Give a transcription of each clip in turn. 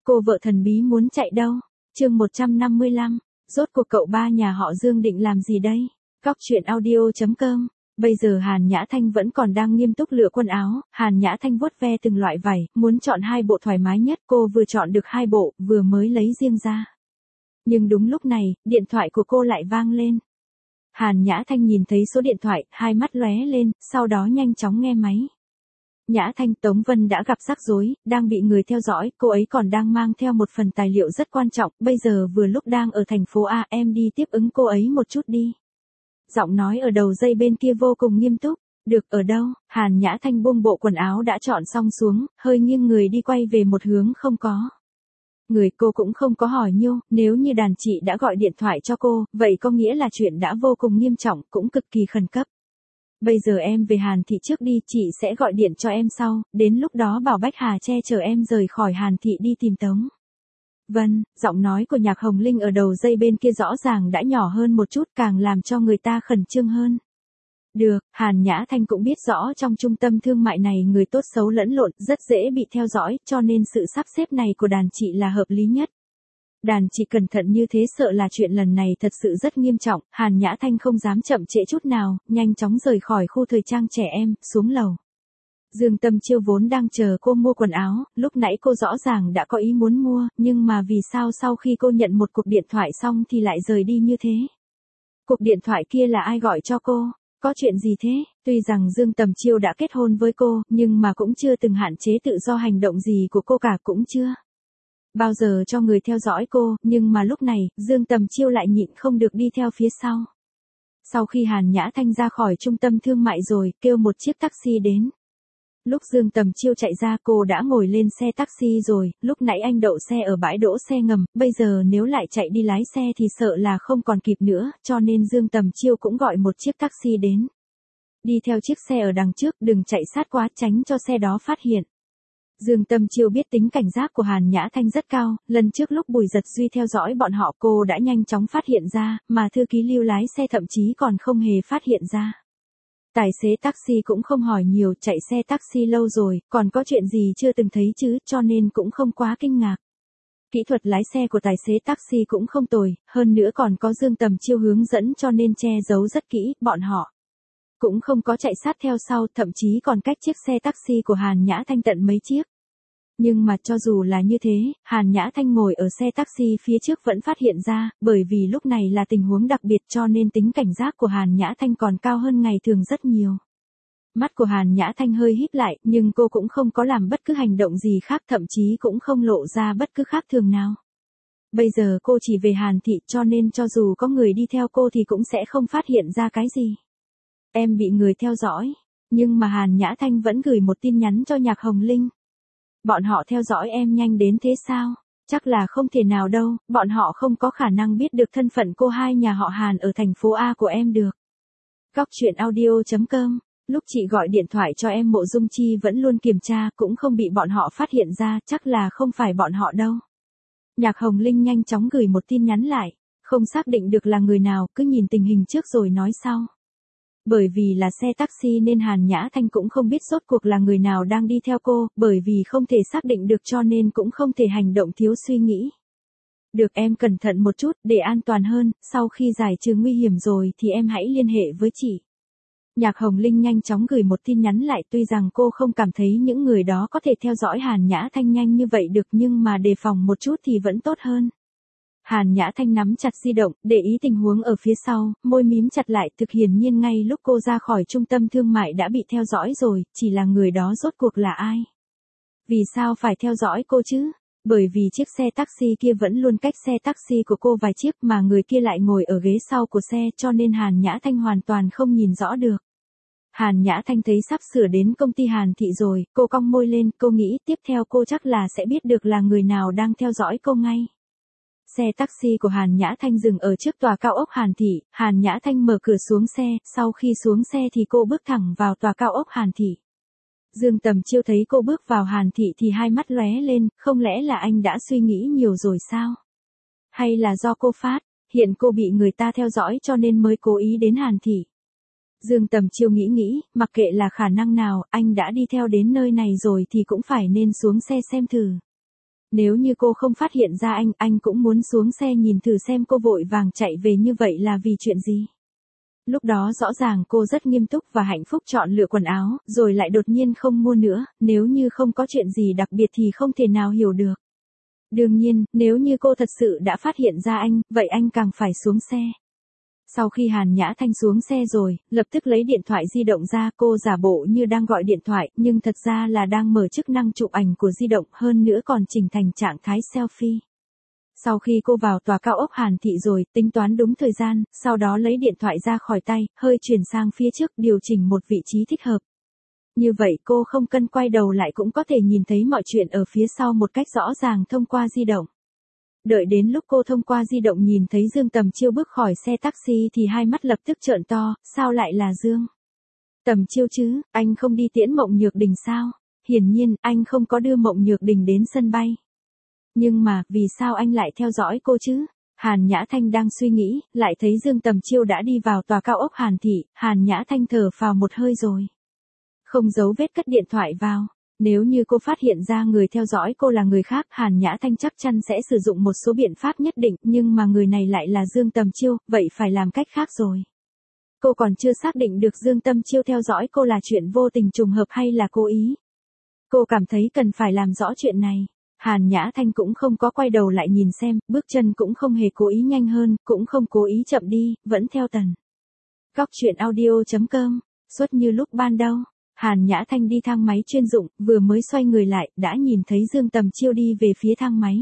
Cô vợ thần bí muốn chạy đâu? Chương 155. Rốt cuộc cậu ba nhà họ Dương định làm gì đây? Góc truyện audio.com. Bây giờ Hàn Nhã Thanh vẫn còn đang nghiêm túc lựa quần áo, Hàn Nhã Thanh vuốt ve từng loại vải, muốn chọn 2 bộ thoải mái nhất, cô vừa chọn được 2 bộ, vừa mới lấy riêng ra. Nhưng đúng lúc này, điện thoại của cô lại vang lên. Hàn Nhã Thanh nhìn thấy số điện thoại, hai mắt lóe lên, sau đó nhanh chóng nghe máy. Nhã Thanh, Tống Vân đã gặp rắc rối, đang bị người theo dõi, cô ấy còn đang mang theo một phần tài liệu rất quan trọng, bây giờ vừa lúc đang ở thành phố A, em đi tiếp ứng cô ấy một chút đi. Giọng nói ở đầu dây bên kia vô cùng nghiêm túc. Được, ở đâu? Hàn Nhã Thanh buông bộ quần áo đã chọn xong xuống, hơi nghiêng người đi quay về một hướng không có. Người cô cũng không có hỏi nhiêu, nếu như đàn chị đã gọi điện thoại cho cô, vậy có nghĩa là chuyện đã vô cùng nghiêm trọng, cũng cực kỳ khẩn cấp. Bây giờ em về Hàn Thị trước đi, chị sẽ gọi điện cho em sau, đến lúc đó bảo Bách Hà che chở em rời khỏi Hàn Thị đi tìm Tống Vân. Giọng nói của Nhạc Hồng Linh ở đầu dây bên kia rõ ràng đã nhỏ hơn một chút, càng làm cho người ta khẩn trương hơn. Được, Hàn Nhã Thanh cũng biết rõ trong trung tâm thương mại này người tốt xấu lẫn lộn, rất dễ bị theo dõi, cho nên sự sắp xếp này của đàn chị là hợp lý nhất. Đàn chị cẩn thận như thế sợ là chuyện lần này thật sự rất nghiêm trọng, Hàn Nhã Thanh không dám chậm trễ chút nào, nhanh chóng rời khỏi khu thời trang trẻ em, xuống lầu. Dương Tâm Chiêu vốn đang chờ cô mua quần áo, lúc nãy cô rõ ràng đã có ý muốn mua, nhưng mà vì sao sau khi cô nhận một cuộc điện thoại xong thì lại rời đi như thế? Cuộc điện thoại kia là ai gọi cho cô? Có chuyện gì thế? Tuy rằng Dương Tầm Chiêu đã kết hôn với cô, nhưng mà cũng chưa từng hạn chế tự do hành động gì của cô cả, cũng chưa bao giờ cho người theo dõi cô, nhưng mà lúc này, Dương Tầm Chiêu lại nhịn không được đi theo phía sau. Sau khi Hàn Nhã Thanh ra khỏi trung tâm thương mại rồi, kêu một chiếc taxi đến. Lúc Dương Tầm Chiêu chạy ra cô đã ngồi lên xe taxi rồi, lúc nãy anh đậu xe ở bãi đỗ xe ngầm, bây giờ nếu lại chạy đi lái xe thì sợ là không còn kịp nữa, cho nên Dương Tầm Chiêu cũng gọi một chiếc taxi đến. Đi theo chiếc xe ở đằng trước, đừng chạy sát quá, tránh cho xe đó phát hiện. Dương Tâm Chiêu biết tính cảnh giác của Hàn Nhã Thanh rất cao, lần trước lúc Bùi Giật Duy theo dõi bọn họ cô đã nhanh chóng phát hiện ra, mà thư ký Lưu lái xe thậm chí còn không hề phát hiện ra. Tài xế taxi cũng không hỏi nhiều, chạy xe taxi lâu rồi, còn có chuyện gì chưa từng thấy chứ, cho nên cũng không quá kinh ngạc. Kỹ thuật lái xe của tài xế taxi cũng không tồi, hơn nữa còn có Dương Tầm Chiêu hướng dẫn cho nên che giấu rất kỹ, bọn họ cũng không có chạy sát theo sau, thậm chí còn cách chiếc xe taxi của Hàn Nhã Thanh tận mấy chiếc. Nhưng mà cho dù là như thế, Hàn Nhã Thanh ngồi ở xe taxi phía trước vẫn phát hiện ra, bởi vì lúc này là tình huống đặc biệt cho nên tính cảnh giác của Hàn Nhã Thanh còn cao hơn ngày thường rất nhiều. Mắt của Hàn Nhã Thanh hơi híp lại, nhưng cô cũng không có làm bất cứ hành động gì khác, thậm chí cũng không lộ ra bất cứ khác thường nào. Bây giờ cô chỉ về Hàn Thị cho nên cho dù có người đi theo cô thì cũng sẽ không phát hiện ra cái gì. Em bị người theo dõi, nhưng mà Hàn Nhã Thanh vẫn gửi một tin nhắn cho Nhạc Hồng Linh. Bọn họ theo dõi em nhanh đến thế sao? Chắc là không thể nào đâu, bọn họ không có khả năng biết được thân phận cô hai nhà họ Hàn ở thành phố A của em được. Góc truyện audio.com. Lúc chị gọi điện thoại cho em Mộ Dung Chi vẫn luôn kiểm tra, cũng không bị bọn họ phát hiện ra, chắc là không phải bọn họ đâu. Nhạc Hồng Linh nhanh chóng gửi một tin nhắn lại, không xác định được là người nào, cứ nhìn tình hình trước rồi nói sau. Bởi vì là xe taxi nên Hàn Nhã Thanh cũng không biết rốt cuộc là người nào đang đi theo cô, bởi vì không thể xác định được cho nên cũng không thể hành động thiếu suy nghĩ. Được, em cẩn thận một chút, để an toàn hơn, sau khi giải trừ nguy hiểm rồi thì em hãy liên hệ với chị. Nhạc Hồng Linh nhanh chóng gửi một tin nhắn lại, tuy rằng cô không cảm thấy những người đó có thể theo dõi Hàn Nhã Thanh nhanh như vậy được, nhưng mà đề phòng một chút thì vẫn tốt hơn. Hàn Nhã Thanh nắm chặt di động, để ý tình huống ở phía sau, môi mím chặt lại, thực hiển nhiên ngay lúc cô ra khỏi trung tâm thương mại đã bị theo dõi rồi, chỉ là người đó rốt cuộc là ai? Vì sao phải theo dõi cô chứ? Bởi vì chiếc xe taxi kia vẫn luôn cách xe taxi của cô vài chiếc mà người kia lại ngồi ở ghế sau của xe cho nên Hàn Nhã Thanh hoàn toàn không nhìn rõ được. Hàn Nhã Thanh thấy sắp sửa đến công ty Hàn Thị rồi, cô cong môi lên, cô nghĩ tiếp theo cô chắc là sẽ biết được là người nào đang theo dõi cô ngay. Xe taxi của Hàn Nhã Thanh dừng ở trước tòa cao ốc Hàn Thị, Hàn Nhã Thanh mở cửa xuống xe, sau khi xuống xe thì cô bước thẳng vào tòa cao ốc Hàn Thị. Dương Tầm Chiêu thấy cô bước vào Hàn Thị thì hai mắt lóe lên, không lẽ là anh đã suy nghĩ nhiều rồi sao? Hay là do cô phát hiện cô bị người ta theo dõi cho nên mới cố ý đến Hàn Thị? Dương Tầm Chiêu nghĩ, mặc kệ là khả năng nào, anh đã đi theo đến nơi này rồi thì cũng phải nên xuống xe xem thử. Nếu như cô không phát hiện ra anh cũng muốn xuống xe nhìn thử xem cô vội vàng chạy về như vậy là vì chuyện gì. Lúc đó rõ ràng cô rất nghiêm túc và hạnh phúc chọn lựa quần áo, rồi lại đột nhiên không mua nữa, nếu như không có chuyện gì đặc biệt thì không thể nào hiểu được. Đương nhiên, nếu như cô thật sự đã phát hiện ra vậy anh càng phải xuống xe. Sau khi Hàn Nhã Thanh xuống xe rồi, lập tức lấy điện thoại di động ra, cô giả bộ như đang gọi điện thoại, nhưng thật ra là đang mở chức năng chụp ảnh của di động, hơn nữa còn chỉnh thành trạng thái selfie. Sau khi cô vào tòa cao ốc Hàn Thị rồi, tính toán đúng thời gian, sau đó lấy điện thoại ra khỏi tay, hơi chuyển sang phía trước, điều chỉnh một vị trí thích hợp. Như vậy cô không cần quay đầu lại cũng có thể nhìn thấy mọi chuyện ở phía sau một cách rõ ràng thông qua di động. Đợi đến lúc cô thông qua di động nhìn thấy Dương Tầm Chiêu bước khỏi xe taxi thì hai mắt lập tức trợn to, sao lại là Dương Tầm Chiêu chứ, anh không đi tiễn Mộng Nhược Đình sao? Hiển nhiên, anh không có đưa Mộng Nhược Đình đến sân bay. Nhưng mà, vì sao anh lại theo dõi cô chứ? Hàn Nhã Thanh đang suy nghĩ, lại thấy Dương Tầm Chiêu đã đi vào tòa cao ốc Hàn Thị, Hàn Nhã Thanh thở phào một hơi rồi. Không giấu vết cất điện thoại vào. Nếu như cô phát hiện ra người theo dõi cô là người khác, Hàn Nhã Thanh chắc chắn sẽ sử dụng một số biện pháp nhất định, nhưng mà người này lại là Dương Tầm Chiêu, vậy phải làm cách khác rồi. Cô còn chưa xác định được Dương Tầm Chiêu theo dõi cô là chuyện vô tình trùng hợp hay là cố ý. Cô cảm thấy cần phải làm rõ chuyện này. Hàn Nhã Thanh cũng không có quay đầu lại nhìn xem, bước chân cũng không hề cố ý nhanh hơn, cũng không cố ý chậm đi, vẫn theo tần. Góc truyện audio.com, suốt như lúc ban đầu. Hàn Nhã Thanh đi thang máy chuyên dụng, vừa mới xoay người lại, đã nhìn thấy Dương Tầm Chiêu đi về phía thang máy.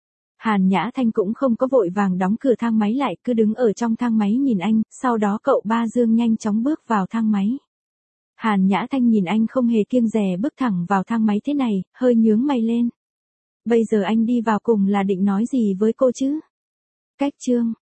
Hàn Nhã Thanh cũng không có vội vàng đóng cửa thang máy lại, cứ đứng ở trong thang máy nhìn anh, sau đó cậu ba Dương nhanh chóng bước vào thang máy. Hàn Nhã Thanh nhìn anh không hề kiêng dè bước thẳng vào thang máy thế này, hơi nhướng mày lên. Bây giờ anh đi vào cùng là định nói gì với cô chứ? Cách chương